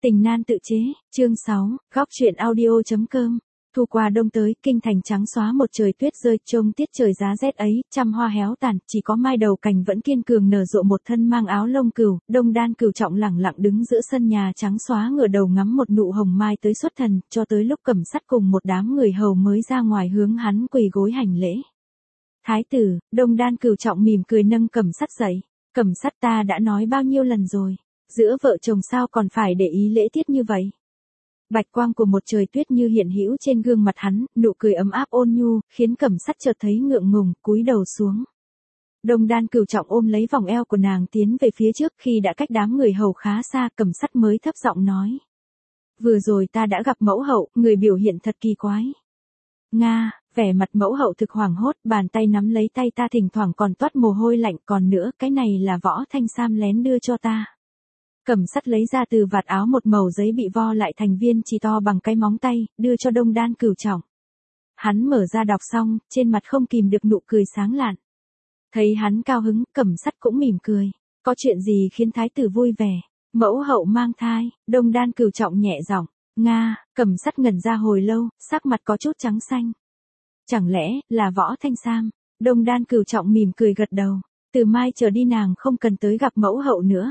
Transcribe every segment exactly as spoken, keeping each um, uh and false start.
Tình nan tự chế, chương sáu, góc truyện audio.com. Thu qua đông tới, kinh thành trắng xóa một trời tuyết rơi, trông tiết trời giá rét ấy, trăm hoa héo tàn, chỉ có mai đầu cành vẫn kiên cường nở rộ một thân mang áo lông cừu, Đông Đan Cừu Trọng lẳng lặng đứng giữa sân nhà trắng xóa ngửa đầu ngắm một nụ hồng mai tới xuất thần, cho tới lúc Cẩm Sắt cùng một đám người hầu mới ra ngoài hướng hắn quỳ gối hành lễ. Thái tử, Đông Đan Cừu Trọng mỉm cười nâng Cẩm Sắt dậy. Cẩm Sắt, ta đã nói bao nhiêu lần rồi, giữa vợ chồng sao còn phải để ý lễ tiết như vậy. Bạch quang của một trời tuyết như hiện hữu trên gương mặt hắn, nụ cười ấm áp ôn nhu, khiến Cẩm Sắt chợt thấy ngượng ngùng, cúi đầu xuống. Đông Đan Cừu Trọng ôm lấy vòng eo của nàng tiến về phía trước, khi đã cách đám người hầu khá xa, Cẩm Sắt mới thấp giọng nói: Vừa rồi ta đã gặp mẫu hậu, người biểu hiện thật kỳ quái. Nga, vẻ mặt mẫu hậu thực hoảng hốt, bàn tay nắm lấy tay ta thỉnh thoảng còn toát mồ hôi lạnh, còn nữa, cái này là Võ Thanh Sam lén đưa cho ta. Cẩm Sắt lấy ra từ vạt áo một mẩu giấy bị vo lại thành viên chỉ to bằng cái móng tay, đưa cho Đông Đan Cừu Trọng. Hắn mở ra đọc xong, trên mặt không kìm được nụ cười sáng lạn. Thấy hắn cao hứng, Cẩm Sắt cũng mỉm cười. Có chuyện gì khiến thái tử vui vẻ? Mẫu hậu mang thai, Đông Đan Cừu Trọng nhẹ giọng. Nga, Cẩm Sắt ngẩn ra hồi lâu, sắc mặt có chút trắng xanh. Chẳng lẽ là Võ Thanh Sam? Đông Đan Cừu Trọng mỉm cười gật đầu. Từ mai trở đi nàng không cần tới gặp mẫu hậu nữa.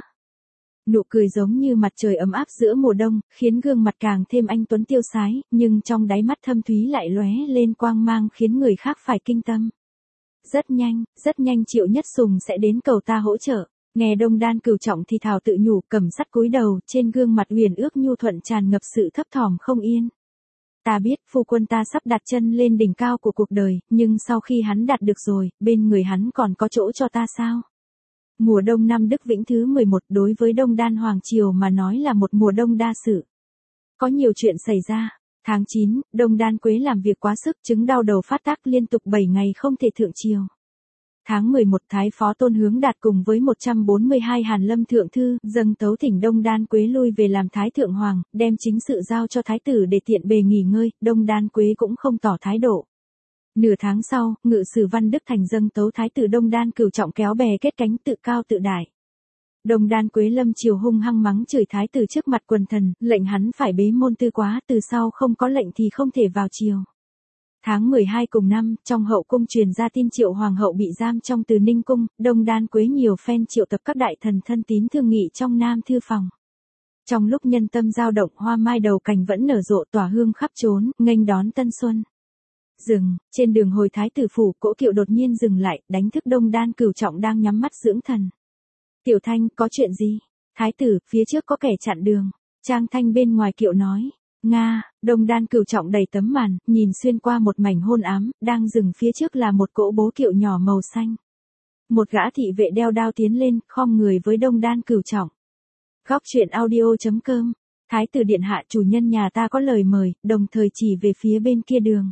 Nụ cười giống như mặt trời ấm áp giữa mùa đông, khiến gương mặt càng thêm anh tuấn tiêu sái, nhưng trong đáy mắt thâm thúy lại lóe lên quang mang khiến người khác phải kinh tâm. Rất nhanh, rất nhanh Triệu Nhất Sùng sẽ đến cầu ta hỗ trợ. Nghe Đông Đan Cừu Trọng thì thào tự nhủ, Cẩm Sắt cúi đầu, trên gương mặt huyền ước nhu thuận tràn ngập sự thấp thỏm không yên. Ta biết phu quân ta sắp đặt chân lên đỉnh cao của cuộc đời, nhưng sau khi hắn đạt được rồi, bên người hắn còn có chỗ cho ta sao? Mùa đông năm Đức Vĩnh thứ mười một đối với Đông Đan Hoàng Triều mà nói là một mùa đông đa sự. Có nhiều chuyện xảy ra. Tháng chín, Đông Đan Quế làm việc quá sức, chứng đau đầu phát tác liên tục bảy ngày không thể thượng triều. Tháng mười một, Thái Phó Tôn Hướng Đạt cùng với một trăm bốn mươi hai Hàn Lâm Thượng Thư, dâng tấu thỉnh Đông Đan Quế lui về làm Thái Thượng Hoàng, đem chính sự giao cho Thái tử để tiện bề nghỉ ngơi, Đông Đan Quế cũng không tỏ thái độ. Nửa tháng sau, ngự sử Văn Đức Thành dâng tấu Thái tử Đông Đan Cừu Trọng kéo bè kết cánh tự cao tự đại. Đông Đan Quế lâm chiều hung hăng mắng chửi Thái tử trước mặt quần thần, lệnh hắn phải bế môn tư quá, từ sau không có lệnh thì không thể vào triều. Tháng mười hai cùng năm, trong hậu cung truyền ra tin Triệu Hoàng hậu bị giam trong Từ Ninh cung, Đông Đan Quế nhiều phen triệu tập các đại thần thân tín thương nghị trong Nam thư phòng. Trong lúc nhân tâm dao động, hoa mai đầu cành vẫn nở rộ tỏa hương khắp trốn, nghênh đón tân xuân. Dừng, trên đường hồi Thái tử phủ, cỗ kiệu đột nhiên dừng lại, đánh thức Đông Đan Cừu Trọng đang nhắm mắt dưỡng thần. Tiểu Thanh, có chuyện gì? Thái tử, phía trước có kẻ chặn đường. Trang Thanh bên ngoài kiệu nói. Nga, Đông Đan Cừu Trọng đẩy tấm màn, nhìn xuyên qua một mảnh hôn ám, đang dừng phía trước là một cỗ bố kiệu nhỏ màu xanh. Một gã thị vệ đeo đao tiến lên, khom người với Đông Đan Cừu Trọng. Góc truyện audio.com. Thái tử điện hạ, chủ nhân nhà ta có lời mời, đồng thời chỉ về phía bên kia đường.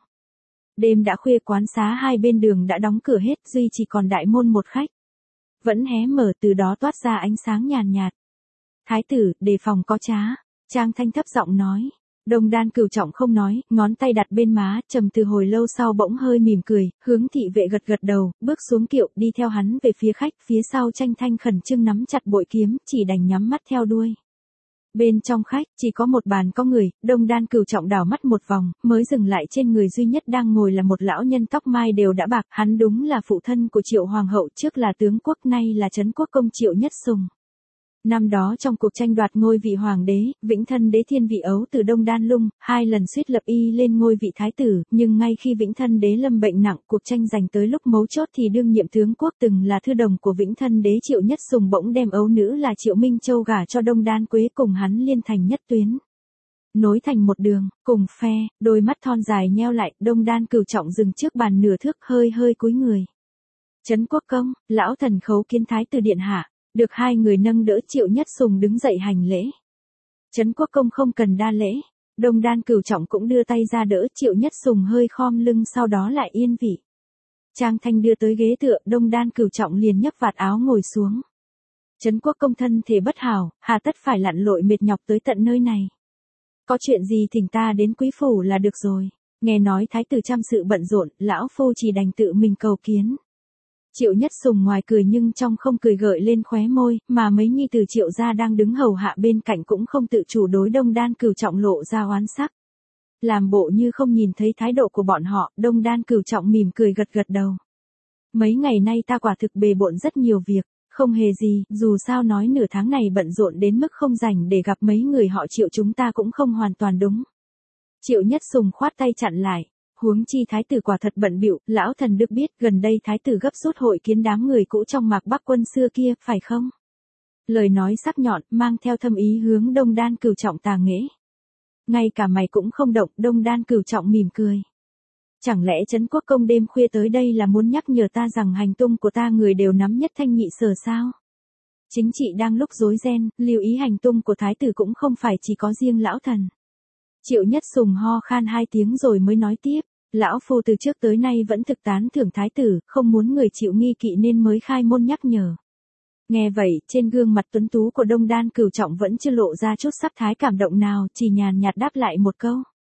Đêm đã khuya, quán xá hai bên đường đã đóng cửa hết, duy chỉ còn đại môn một khách vẫn hé mở, từ đó toát ra ánh sáng nhàn nhạt. Thái tử, đề phòng có trá. Trang Thanh thấp giọng nói. Đông Đan Cừu Trọng không nói, ngón tay đặt bên má, trầm từ hồi lâu sau bỗng hơi mỉm cười, hướng thị vệ gật gật đầu, bước xuống kiệu, đi theo hắn về phía khách, phía sau Tranh Thanh khẩn trương nắm chặt bội kiếm, chỉ đành nhắm mắt theo đuôi. Bên trong khách, chỉ có một bàn có người, Đông Đan Cừu Trọng đảo mắt một vòng, mới dừng lại trên người duy nhất đang ngồi là một lão nhân tóc mai đều đã bạc, hắn đúng là phụ thân của Triệu Hoàng hậu, trước là tướng quốc, nay là trấn quốc công Triệu Nhất Sùng. Năm đó trong cuộc tranh đoạt ngôi vị hoàng đế, Vĩnh Thân Đế Thiên Vị Ấu từ Đông Đan Lung, hai lần suýt lập y lên ngôi vị thái tử, nhưng ngay khi Vĩnh Thân Đế lâm bệnh nặng, cuộc tranh giành tới lúc mấu chốt thì đương nhiệm tướng quốc từng là thư đồng của Vĩnh Thân Đế Triệu Nhất Sùng bỗng đem ấu nữ là Triệu Minh Châu gả cho Đông Đan Quế, cùng hắn liên thành nhất tuyến. Nối thành một đường, cùng phe, đôi mắt thon dài nheo lại, Đông Đan Cừu Trọng dừng trước bàn nửa thước, hơi hơi cúi người. Trấn quốc công, lão thần khấu kiến Thái tử điện hạ. Được hai người nâng đỡ, Triệu Nhất Sùng đứng dậy hành lễ. Trấn quốc công không cần đa lễ. Đông Đan Cừu Trọng cũng đưa tay ra đỡ, Triệu Nhất Sùng hơi khom lưng sau đó lại yên vị. Trang Thanh đưa tới ghế tựa, Đông Đan Cừu Trọng liền nhấc vạt áo ngồi xuống. Trấn quốc công thân thể bất hảo, hà tất phải lặn lội mệt nhọc tới tận nơi này. Có chuyện gì thỉnh ta đến quý phủ là được rồi. Nghe nói thái tử trăm sự bận rộn, lão phu chỉ đành tự mình cầu kiến. Triệu Nhất Sùng ngoài cười nhưng trong không cười gợi lên khóe môi, mà mấy nhi tử Triệu gia đang đứng hầu hạ bên cạnh cũng không tự chủ đối Đông Đan Cửu Trọng lộ ra oán sắc. Làm bộ như không nhìn thấy thái độ của bọn họ, Đông Đan Cửu Trọng mỉm cười gật gật đầu. Mấy ngày nay ta quả thực bề bộn rất nhiều việc, không hề gì, dù sao nói nửa tháng này bận rộn đến mức không rảnh để gặp mấy người họ Triệu chúng ta cũng không hoàn toàn đúng. Triệu Nhất Sùng khoát tay chặn lại. Huống chi thái tử quả thật bận bịu, lão thần được biết gần đây thái tử gấp rút hội kiến đám người cũ trong Mạc Bắc quân xưa kia, phải không? Lời nói sắc nhọn, mang theo thâm ý hướng Đông Đan Cửu Trọng tà nghễ. Ngay cả mày cũng không động, Đông Đan Cửu Trọng mỉm cười. Chẳng lẽ Trấn Quốc Công đêm khuya tới đây là muốn nhắc nhở ta rằng hành tung của ta người đều nắm nhất thanh nhị sở sao? Chính trị đang lúc rối ren, lưu ý hành tung của thái tử cũng không phải chỉ có riêng lão thần. Triệu Nhất Sùng ho khan hai tiếng rồi mới nói tiếp. Lão phu từ trước tới nay vẫn thực tán thưởng thái tử, không muốn người chịu nghi kỵ nên mới khai môn nhắc nhở. Nghe vậy, trên gương mặt tuấn tú của Đông Đan Cửu Trọng vẫn chưa lộ ra chút sắc thái cảm động nào, chỉ nhàn nhạt đáp lại một câu.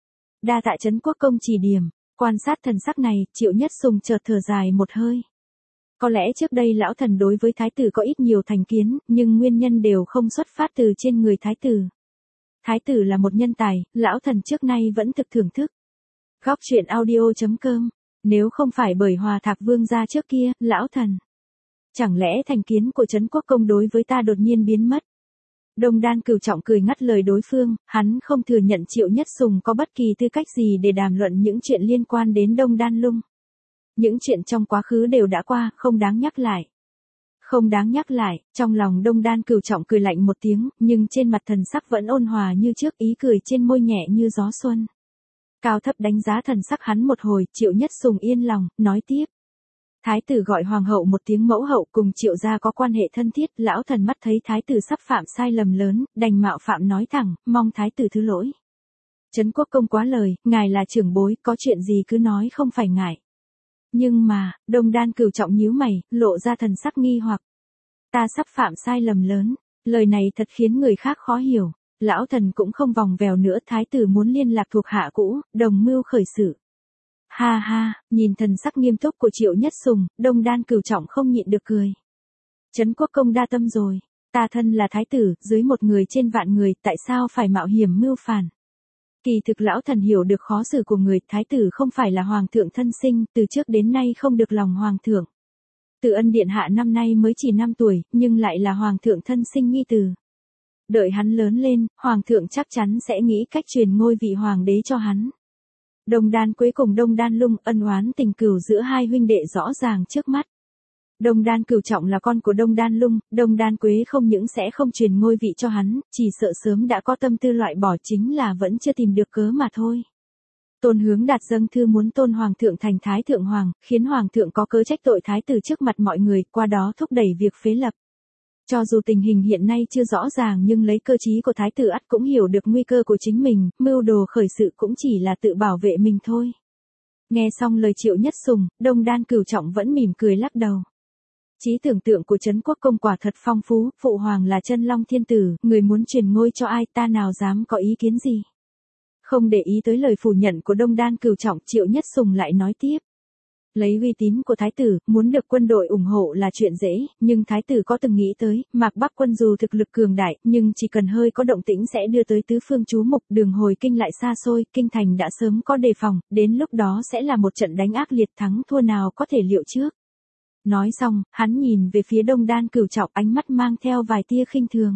Đa tạ Trấn Quốc Công chỉ điểm, quan sát thần sắc này, Triệu Nhất Sùng chợt thở dài một hơi. Có lẽ trước đây lão thần đối với thái tử có ít nhiều thành kiến, nhưng nguyên nhân đều không xuất phát từ trên người thái tử. Thái tử là một nhân tài, lão thần trước nay vẫn thực thưởng thức. Góc truyện audio chấm com, nếu không phải bởi Hòa Thạc Vương gia trước kia, lão thần. Chẳng lẽ thành kiến của Trấn Quốc Công đối với ta đột nhiên biến mất? Đông Đan Cửu Trọng cười ngắt lời đối phương, hắn không thừa nhận Triệu Nhất Sùng có bất kỳ tư cách gì để đàm luận những chuyện liên quan đến Đông Đan Lung. Những chuyện trong quá khứ đều đã qua, không đáng nhắc lại. Không đáng nhắc lại, trong lòng Đông Đan Cửu Trọng cười lạnh một tiếng, nhưng trên mặt thần sắc vẫn ôn hòa như trước, ý cười trên môi nhẹ như gió xuân. Cao thấp đánh giá thần sắc hắn một hồi, Triệu Nhất Sùng yên lòng, nói tiếp. Thái tử gọi hoàng hậu một tiếng mẫu hậu, cùng Triệu gia có quan hệ thân thiết, lão thần mắt thấy thái tử sắp phạm sai lầm lớn, đành mạo phạm nói thẳng, mong thái tử thứ lỗi. Trấn Quốc Công quá lời, ngài là trưởng bối, có chuyện gì cứ nói không phải ngại. Nhưng mà, Đông Đan Cửu Trọng nhíu mày, lộ ra thần sắc nghi hoặc. Ta sắp phạm sai lầm lớn, lời này thật khiến người khác khó hiểu. Lão thần cũng không vòng vèo nữa, thái tử muốn liên lạc thuộc hạ cũ, đồng mưu khởi sự. Ha ha, nhìn thần sắc nghiêm túc của Triệu Nhất Sùng, Đông Đan Cửu Trọng không nhịn được cười. Trấn Quốc Công đa tâm rồi, ta thân là thái tử, dưới một người trên vạn người, tại sao phải mạo hiểm mưu phản? Kỳ thực lão thần hiểu được khó xử của người, thái tử không phải là hoàng thượng thân sinh, từ trước đến nay không được lòng hoàng thượng. Từ Ân điện hạ năm nay mới chỉ năm tuổi, nhưng lại là hoàng thượng thân sinh nhi tử. Đợi hắn lớn lên, hoàng thượng chắc chắn sẽ nghĩ cách truyền ngôi vị hoàng đế cho hắn. Đông Đan Quế cùng Đông Đan Lung, ân oán tình cừu giữa hai huynh đệ rõ ràng trước mắt. Đông Đan Cửu Trọng là con của Đông Đan Lung, Đông Đan Quế không những sẽ không truyền ngôi vị cho hắn, chỉ sợ sớm đã có tâm tư loại bỏ, chính là vẫn chưa tìm được cớ mà thôi. Tôn Hướng Đạt dâng thư muốn tôn hoàng thượng thành thái thượng hoàng, khiến hoàng thượng có cớ trách tội thái tử trước mặt mọi người, qua đó thúc đẩy việc phế lập. Cho dù tình hình hiện nay chưa rõ ràng nhưng lấy cơ trí của thái tử ắt cũng hiểu được nguy cơ của chính mình, mưu đồ khởi sự cũng chỉ là tự bảo vệ mình thôi. Nghe xong lời Triệu Nhất Sùng, Đông Đan Cửu Trọng vẫn mỉm cười lắc đầu. Trí tưởng tượng của Trấn Quốc Công quả thật phong phú, phụ hoàng là chân long thiên tử, người muốn truyền ngôi cho ai, ta nào dám có ý kiến gì. Không để ý tới lời phủ nhận của Đông Đan Cửu Trọng, Triệu Nhất Sùng lại nói tiếp. Lấy uy tín của thái tử, muốn được quân đội ủng hộ là chuyện dễ, nhưng thái tử có từng nghĩ tới, Mạc Bắc quân dù thực lực cường đại, nhưng chỉ cần hơi có động tĩnh sẽ đưa tới tứ phương chú mục, đường hồi kinh lại xa xôi, kinh thành đã sớm có đề phòng, đến lúc đó sẽ là một trận đánh ác liệt, thắng thua nào có thể liệu trước. Nói xong, hắn nhìn về phía Đông Đan Cửu Trọng, ánh mắt mang theo vài tia khinh thường.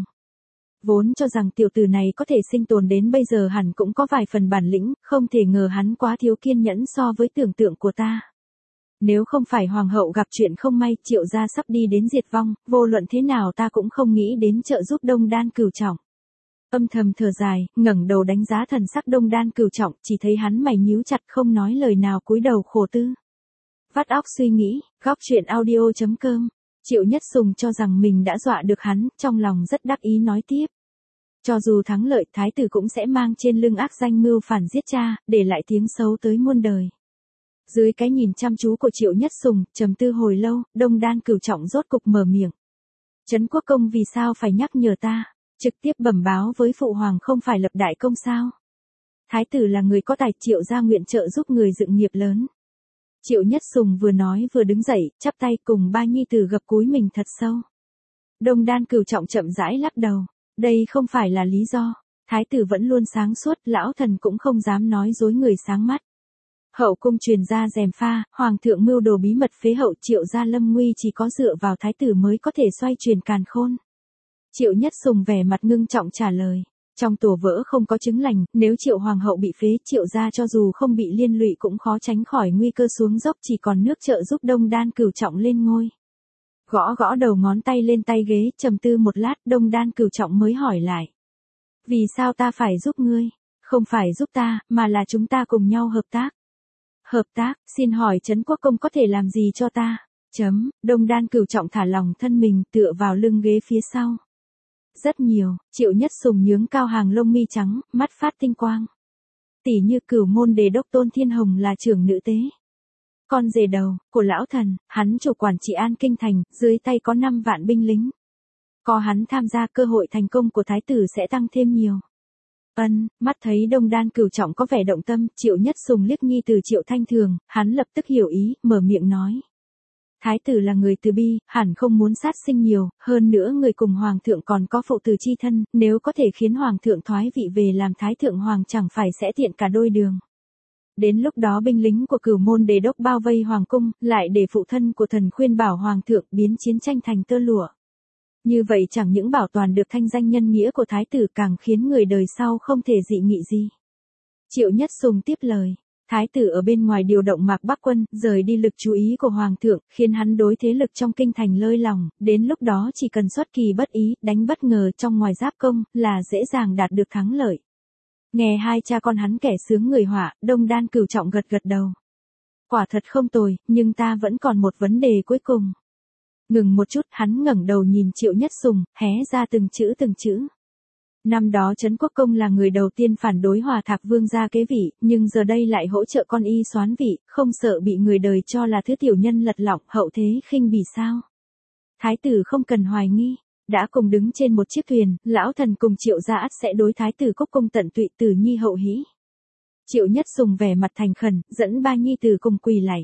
Vốn cho rằng tiểu tử này có thể sinh tồn đến bây giờ hẳn cũng có vài phần bản lĩnh, không thể ngờ hắn quá thiếu kiên nhẫn so với tưởng tượng của ta. Nếu không phải hoàng hậu gặp chuyện không may, Triệu gia sắp đi đến diệt vong, vô luận thế nào ta cũng không nghĩ đến trợ giúp Đông Đan Cửu Trọng. Âm thầm thở dài, ngẩng đầu đánh giá thần sắc Đông Đan Cửu Trọng, chỉ thấy hắn mày nhíu chặt không nói lời nào, cúi đầu khổ tư. Vắt óc suy nghĩ, góc truyện audio chấm com. Triệu Nhất Sùng cho rằng mình đã dọa được hắn, trong lòng rất đắc ý nói tiếp. Cho dù thắng lợi, thái tử cũng sẽ mang trên lưng ác danh mưu phản giết cha, để lại tiếng xấu tới muôn đời. Dưới cái nhìn chăm chú của Triệu Nhất Sùng, trầm tư hồi lâu, Đông Đan Cửu Trọng rốt cục mở miệng. Trấn Quốc Công vì sao phải nhắc nhở ta, trực tiếp bẩm báo với phụ hoàng không phải lập đại công sao? Thái tử là người có tài, Triệu gia nguyện trợ giúp người dựng nghiệp lớn. Triệu Nhất Sùng vừa nói vừa đứng dậy, chắp tay cùng ba nhi tử gập cúi mình thật sâu. Đông Đan Cửu Trọng chậm rãi lắc đầu, đây không phải là lý do, thái tử vẫn luôn sáng suốt, lão thần cũng không dám nói dối người sáng mắt. Hậu cung truyền ra rèm pha, hoàng thượng mưu đồ bí mật phế hậu Triệu gia lâm nguy chỉ có dựa vào thái tử mới có thể xoay truyền càn khôn. Triệu Nhất Sùng vẻ mặt ngưng trọng trả lời, trong tổ vỡ không có trứng lành, nếu Triệu hoàng hậu bị phế, Triệu gia cho dù không bị liên lụy cũng khó tránh khỏi nguy cơ xuống dốc, chỉ còn nước trợ giúp Đông Đan Cửu Trọng lên ngôi. Gõ gõ đầu ngón tay lên tay ghế, trầm tư một lát, Đông Đan Cửu Trọng mới hỏi lại. Vì sao ta phải giúp ngươi? Không phải giúp ta, mà là chúng ta cùng nhau hợp tác. Hợp tác, xin hỏi Trấn Quốc Công có thể làm gì cho ta? Chấm, Đông Đan Cửu Trọng thả lỏng thân mình, tựa vào lưng ghế phía sau. Rất nhiều, Triệu Nhất Sùng nhướng cao hàng lông mi trắng, mắt phát tinh quang. Tỷ như Cửu môn đề đốc Tôn Thiên Hồng là trưởng nữ tế. Con rể đầu của lão thần, hắn chủ quản trị an kinh thành, dưới tay có năm vạn binh lính. Có hắn tham gia, cơ hội thành công của thái tử sẽ tăng thêm nhiều. Ân, mắt thấy Đông Đan Cửu Trọng có vẻ động tâm, Triệu Nhất Sùng liếc nhi từ Triệu Thanh Thường, hắn lập tức hiểu ý, mở miệng nói. Thái tử là người từ bi, hẳn không muốn sát sinh nhiều, hơn nữa người cùng hoàng thượng còn có phụ tử chi thân, nếu có thể khiến hoàng thượng thoái vị về làm thái thượng hoàng chẳng phải sẽ tiện cả đôi đường. Đến lúc đó binh lính của Cửu môn đề đốc bao vây hoàng cung, lại để phụ thân của thần khuyên bảo hoàng thượng biến chiến tranh thành tơ lụa. Như vậy chẳng những bảo toàn được thanh danh nhân nghĩa của thái tử, càng khiến người đời sau không thể dị nghị gì. Triệu Nhất Sùng tiếp lời, thái tử ở bên ngoài điều động Mạc Bắc quân, rời đi lực chú ý của hoàng thượng, khiến hắn đối thế lực trong kinh thành lơi lòng, đến lúc đó chỉ cần xuất kỳ bất ý, đánh bất ngờ trong ngoài giáp công, là dễ dàng đạt được thắng lợi. Nghe hai cha con hắn kẻ sướng người họa, Đông Đan Cửu Trọng gật gật đầu. Quả thật không tồi, nhưng ta vẫn còn một vấn đề cuối cùng. Ngừng một chút, hắn ngẩng đầu nhìn Triệu Nhất Sùng, hé ra từng chữ từng chữ. Năm đó Trấn Quốc Công là người đầu tiên phản đối Hòa Thạc Vương gia kế vị, nhưng giờ đây lại hỗ trợ con y soán vị, không sợ bị người đời cho là thứ tiểu nhân lật lọng, hậu thế khinh bỉ sao? Thái tử không cần hoài nghi, đã cùng đứng trên một chiếc thuyền, lão thần cùng Triệu gia ắt sẽ đối thái tử Cốc Công tận tụy, tử nhi hậu hĩ. Triệu Nhất Sùng vẻ mặt thành khẩn, dẫn ba nhi tử cùng quỳ lạy.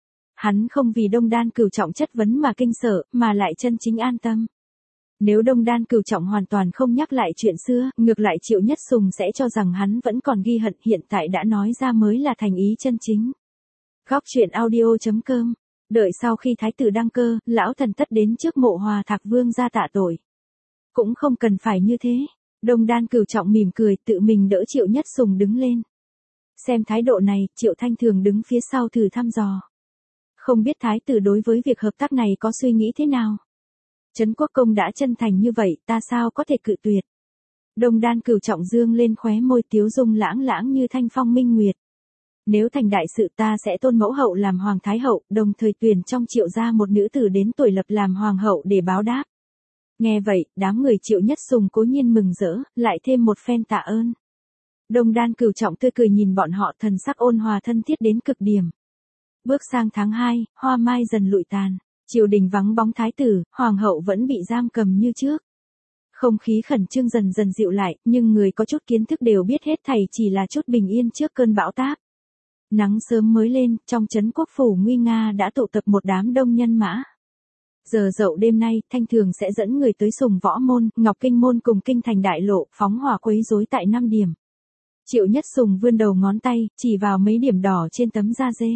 Hắn không vì Đông Đan Cửu Trọng chất vấn mà kinh sợ, mà lại chân chính an tâm. Nếu Đông Đan Cửu Trọng hoàn toàn không nhắc lại chuyện xưa, ngược lại Triệu Nhất Sùng sẽ cho rằng hắn vẫn còn ghi hận, hiện tại đã nói ra mới là thành ý chân chính. Góc truyện audio chấm com. Đợi sau khi thái tử đăng cơ, lão thần tất đến trước mộ Hòa Thạc Vương ra tạ tội. Cũng không cần phải như thế. Đông Đan Cửu Trọng mỉm cười, tự mình đỡ Triệu Nhất Sùng đứng lên. Xem thái độ này, Triệu Thanh Thường đứng phía sau thử thăm dò. Không biết thái tử đối với việc hợp tác này có suy nghĩ thế nào? Trấn Quốc Công đã chân thành như vậy, ta sao có thể cự tuyệt? Đông Đan Cửu Trọng dương lên khóe môi, tiếu dung lãng lãng như thanh phong minh nguyệt. Nếu thành đại sự, ta sẽ tôn mẫu hậu làm hoàng thái hậu, đồng thời tuyển trong Triệu gia một nữ tử đến tuổi lập làm hoàng hậu để báo đáp. Nghe vậy, đám người Triệu Nhất Sùng cố nhiên mừng rỡ, lại thêm một phen tạ ơn. Đông Đan Cửu Trọng tươi cười nhìn bọn họ, thần sắc ôn hòa thân thiết đến cực điểm. Bước sang tháng hai, hoa mai dần lụi tàn, triều đình vắng bóng thái tử, hoàng hậu vẫn bị giam cầm như trước. Không khí khẩn trương dần dần dịu lại, nhưng người có chút kiến thức đều biết hết thảy chỉ là chút bình yên trước cơn bão táp. Nắng sớm mới lên, trong trấn quốc phủ nguy nga đã tụ tập một đám đông nhân mã. Giờ dậu đêm nay, Thanh Thường sẽ dẫn người tới Sùng Võ Môn, Ngọc Kinh Môn cùng Kinh Thành Đại Lộ, phóng hỏa quấy rối tại năm điểm. Triệu Nhất Sùng vươn đầu ngón tay, chỉ vào mấy điểm đỏ trên tấm da dê.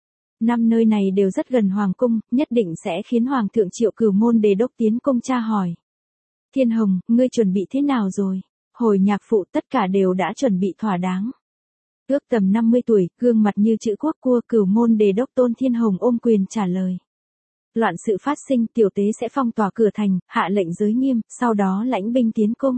Năm nơi này đều rất gần hoàng cung, nhất định sẽ khiến hoàng thượng Triệu Cửu môn đề đốc tiến cung tra hỏi. Thiên Hồng, ngươi chuẩn bị thế nào rồi? Hồi nhạc phụ tất cả đều đã chuẩn bị thỏa đáng. Ước tầm năm mươi tuổi, gương mặt như chữ quốc cua, Cửu môn đề đốc Tôn Thiên Hồng ôm quyền trả lời. Loạn sự phát sinh, tiểu tế sẽ phong tỏa cửa thành, hạ lệnh giới nghiêm, sau đó lãnh binh tiến cung.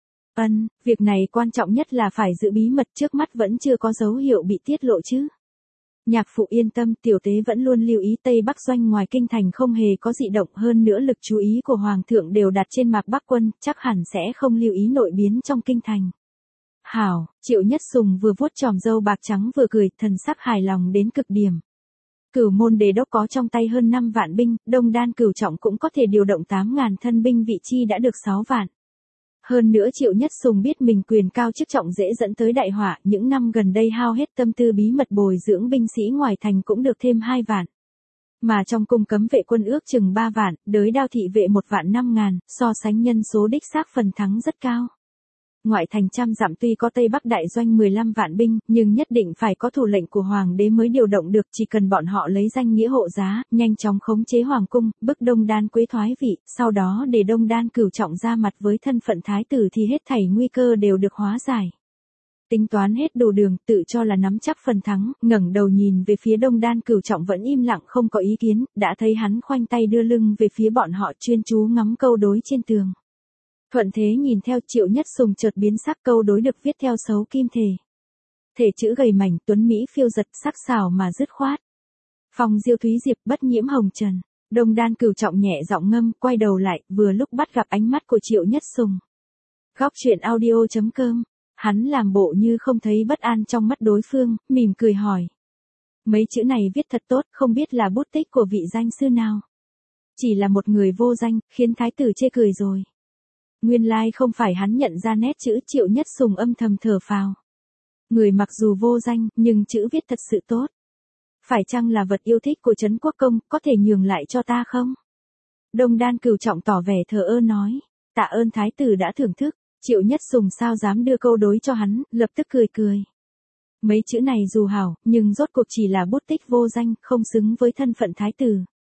Ân, việc này quan trọng nhất là phải giữ bí mật, trước mắt vẫn chưa có dấu hiệu bị tiết lộ chứ. Nhạc phụ yên tâm, tiểu tế vẫn luôn lưu ý Tây Bắc doanh ngoài kinh thành không hề có dị động, hơn nữa lực chú ý của hoàng thượng đều đặt trên Mạc Bắc quân, chắc hẳn sẽ không lưu ý nội biến trong kinh thành. Hảo, Triệu Nhất Sùng vừa vuốt chòm râu bạc trắng vừa cười, thần sắc hài lòng đến cực điểm. Cửu môn đề đốc có trong tay hơn năm vạn binh, Đông Đan Cửu Trọng cũng có thể điều động tám ngàn thân binh, vị chi đã được sáu vạn. Hơn nữa Triệu Nhất Sùng biết mình quyền cao chức trọng dễ dẫn tới đại họa, những năm gần đây hao hết tâm tư bí mật bồi dưỡng binh sĩ ngoài thành cũng được thêm hai vạn. Mà trong cung cấm vệ quân ước chừng ba vạn, đới Đao thị vệ một vạn năm ngàn, so sánh nhân số đích xác phần thắng rất cao. Ngoại thành trăm dặm tuy có Tây Bắc đại doanh mười lăm vạn binh, nhưng nhất định phải có thủ lệnh của hoàng đế mới điều động được, chỉ cần bọn họ lấy danh nghĩa hộ giá, nhanh chóng khống chế hoàng cung, bức Đông Đan Quế thoái vị, sau đó để Đông Đan Cửu Trọng ra mặt với thân phận thái tử thì hết thảy nguy cơ đều được hóa giải. Tính toán hết đủ đường, tự cho là nắm chắc phần thắng, ngẩng đầu nhìn về phía Đông Đan Cửu Trọng vẫn im lặng không có ý kiến, đã thấy hắn khoanh tay đưa lưng về phía bọn họ chuyên chú ngắm câu đối trên tường. Thuận thế nhìn theo, Triệu Nhất Sùng chợt biến sắc, câu đối được viết theo xấu kim thể. Thể chữ gầy mảnh, tuấn mỹ phiêu giật, sắc sảo mà dứt khoát. Phong diêu thúy diệp, bất nhiễm hồng trần. Đông Đan Cửu Trọng nhẹ giọng ngâm, quay đầu lại, vừa lúc bắt gặp ánh mắt của Triệu Nhất Sùng. Góc truyện audio chấm com. Hắn làm bộ như không thấy bất an trong mắt đối phương, mỉm cười hỏi. Mấy chữ này viết thật tốt, không biết là bút tích của vị danh sư nào. Chỉ là một người vô danh, khiến thái tử chê cười rồi. Nguyên lai không phải hắn nhận ra nét chữ, Triệu Nhất Sùng âm thầm thở phào. Người mặc dù vô danh, nhưng chữ viết thật sự tốt. Phải chăng là vật yêu thích của Trấn Quốc Công, có thể nhường lại cho ta không? Đông Đan Cửu Trọng tỏ vẻ thờ ơ nói. Tạ ơn thái tử đã thưởng thức. Triệu Nhất Sùng sao dám đưa câu đối cho hắn, lập tức cười cười. Mấy chữ này dù hảo, nhưng rốt cuộc chỉ là bút tích vô danh, không xứng với thân phận thái tử.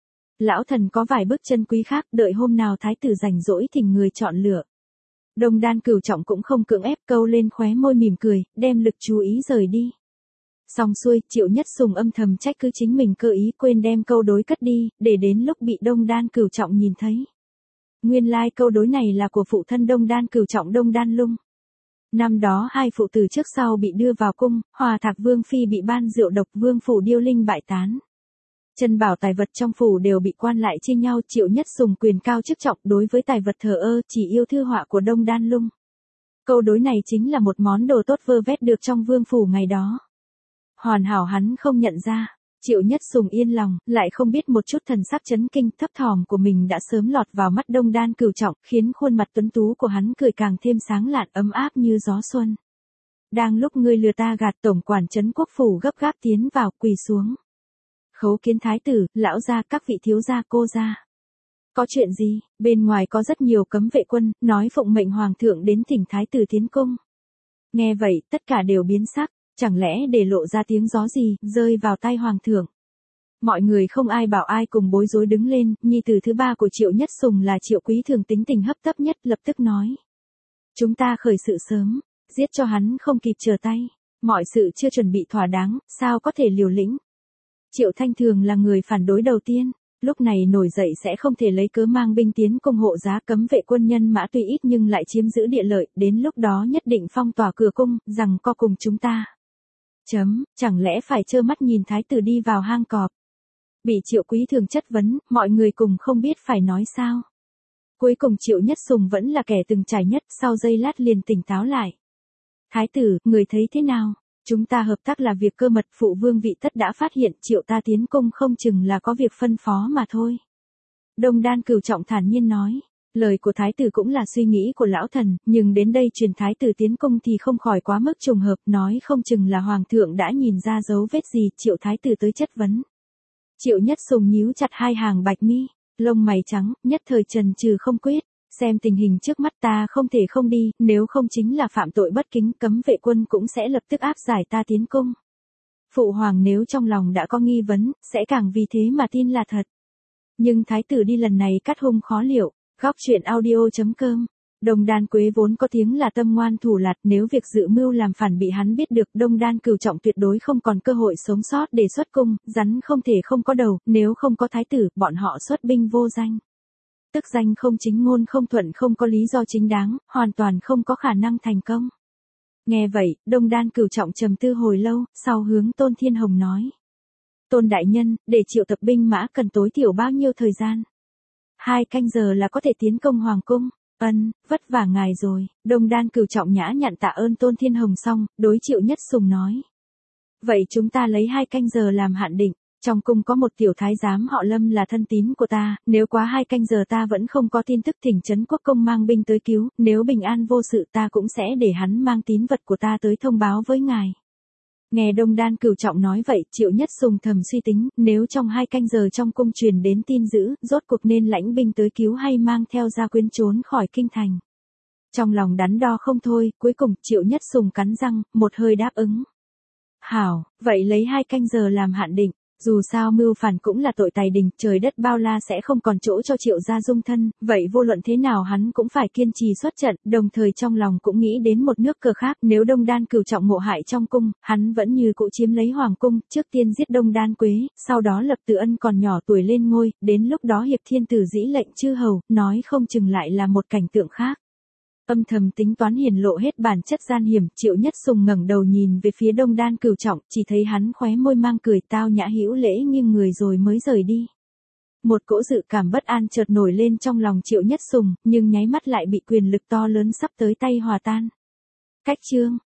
Lão thần có vài bức chân quý khác, đợi hôm nào thái tử rảnh rỗi thỉnh người chọn lựa. Đông Đan Cửu Trọng cũng không cưỡng ép, câu lên khóe môi mỉm cười, đem lực chú ý rời đi. Xong xuôi, Triệu Nhất Sùng âm thầm trách cứ chính mình cơ ý quên đem câu đối cất đi, để đến lúc bị Đông Đan Cửu Trọng nhìn thấy. Nguyên lai câu đối này là của phụ thân Đông Đan Cửu Trọng Đông Đan Lung. Năm đó hai phụ tử trước sau bị đưa vào cung, Hòa Thạc Vương Phi bị ban rượu độc, Vương phủ điêu linh bại tán. Chân bảo tài vật trong phủ đều bị quan lại chia nhau, Triệu Nhất Sùng quyền cao chức trọng đối với tài vật thờ ơ, chỉ yêu thư họa của Đông Đan Lung. Câu đối này chính là một món đồ tốt vơ vét được trong vương phủ ngày đó. Hoàn hảo hắn không nhận ra. Triệu Nhất Sùng yên lòng, lại không biết một chút thần sắc chấn kinh thấp thỏm của mình đã sớm lọt vào mắt Đông Đan Cửu Trọng, khiến khuôn mặt tuấn tú của hắn cười càng thêm sáng lạn ấm áp như gió xuân. Đang lúc ngươi lừa ta gạt, tổng quản Trấn Quốc phủ gấp gáp tiến vào, quỳ xuống. Khấu kiến thái tử, lão gia, các vị thiếu gia cô gia. Có chuyện gì? Bên ngoài có rất nhiều cấm vệ quân, nói phụng mệnh hoàng thượng đến thỉnh thái tử tiến cung. Nghe vậy, tất cả đều biến sắc. Chẳng lẽ để lộ ra tiếng gió gì, rơi vào tai hoàng thượng. Mọi người không ai bảo ai cùng bối rối đứng lên, nhi tử thứ ba của Triệu Nhất Sùng là Triệu Quý Thường tính tình hấp tấp nhất, lập tức nói. Chúng ta khởi sự sớm, giết cho hắn không kịp chờ tay, mọi sự chưa chuẩn bị thỏa đáng, sao có thể liều lĩnh. Triệu Thanh Thường là người phản đối đầu tiên, lúc này nổi dậy sẽ không thể lấy cớ mang binh tiến công hộ giá, cấm vệ quân nhân mã tuy ít nhưng lại chiếm giữ địa lợi, đến lúc đó nhất định phong tỏa cửa cung, rằng co cùng chúng ta. Chấm, chẳng lẽ phải trơ mắt nhìn thái tử đi vào hang cọp. Bị Triệu Quý Thường chất vấn, mọi người cùng không biết phải nói sao. Cuối cùng Triệu Nhất Sùng vẫn là kẻ từng trải nhất, sau giây lát liền tỉnh táo lại. Thái tử, người thấy thế nào? Chúng ta hợp tác là việc cơ mật, phụ vương vị tất đã phát hiện, Triệu ta tiến cung không chừng là có việc phân phó mà thôi. Đông Đan Cửu Trọng thản nhiên nói. Lời của thái tử cũng là suy nghĩ của lão thần, nhưng đến đây truyền thái tử tiến cung thì không khỏi quá mức trùng hợp, nói không chừng là hoàng thượng đã nhìn ra dấu vết gì, Triệu thái tử tới chất vấn. Triệu Nhất Sùng nhíu chặt hai hàng bạch mi, lông mày trắng, nhất thời trần trừ không quyết, xem tình hình trước mắt ta không thể không đi, nếu không chính là phạm tội bất kính, cấm vệ quân cũng sẽ lập tức áp giải ta tiến cung. Phụ hoàng nếu trong lòng đã có nghi vấn, sẽ càng vì thế mà tin là thật. Nhưng thái tử đi lần này cắt hung khó liệu. Góc truyện audio chấm com. Đông Đan Quế vốn có tiếng là tâm ngoan thủ lạt, nếu việc dự mưu làm phản bị hắn biết được, Đông Đan Cửu Trọng tuyệt đối không còn cơ hội sống sót để xuất cung, rắn không thể không có đầu, nếu không có thái tử, bọn họ xuất binh vô danh. Tức danh không chính ngôn không thuận, không có lý do chính đáng, hoàn toàn không có khả năng thành công. Nghe vậy, Đông Đan Cửu Trọng trầm tư hồi lâu, sau hướng Tôn Thiên Hồng nói. Tôn đại nhân, để triệu tập binh mã cần tối thiểu bao nhiêu thời gian? Hai canh giờ là có thể tiến công hoàng cung. Ân, vất vả ngài rồi. Đông Đan Cửu Trọng nhã nhặn tạ ơn Tôn Thiên Hồng xong, đối Triệu Nhất Sùng nói. Vậy chúng ta lấy hai canh giờ làm hạn định, Trong cung có một tiểu thái giám họ Lâm là thân tín của ta, nếu quá hai canh giờ ta vẫn không có tin tức thỉnh trấn quốc công mang binh tới cứu, nếu bình an vô sự ta cũng sẽ để hắn mang tín vật của ta tới thông báo với ngài. Nghe Đông Đan Cửu Trọng nói vậy, Triệu Nhất Sùng thầm suy tính, nếu trong hai canh giờ trong cung truyền đến tin dữ, rốt cuộc nên lãnh binh tới cứu hay mang theo gia quyến trốn khỏi kinh thành. Trong lòng đắn đo không thôi, cuối cùng Triệu Nhất Sùng cắn răng, một hơi đáp ứng. Hảo, vậy lấy hai canh giờ làm hạn định. Dù sao mưu phản cũng là tội tài đình, trời đất bao la sẽ không còn chỗ cho Triệu gia dung thân, vậy vô luận thế nào hắn cũng phải kiên trì xuất trận, đồng thời trong lòng cũng nghĩ đến một nước cờ khác, nếu Đông Đan Cửu Trọng ngộ hại trong cung, hắn vẫn như cũ chiếm lấy hoàng cung, trước tiên giết Đông Đan Quế, sau đó lập Từ Ân còn nhỏ tuổi lên ngôi, đến lúc đó hiệp thiên tử dĩ lệnh chư hầu, nói không chừng lại là một cảnh tượng khác. Âm thầm tính toán hiển lộ hết bản chất gian hiểm, Triệu Nhất Sùng ngẩng đầu nhìn về phía Đông Đan Cửu Trọng, chỉ thấy hắn khóe môi mang cười tao nhã hữu lễ nghiêng người rồi mới rời đi. Một cỗ dự cảm bất an chợt nổi lên trong lòng Triệu Nhất Sùng, nhưng nháy mắt lại bị quyền lực to lớn sắp tới tay hòa tan. Cách chương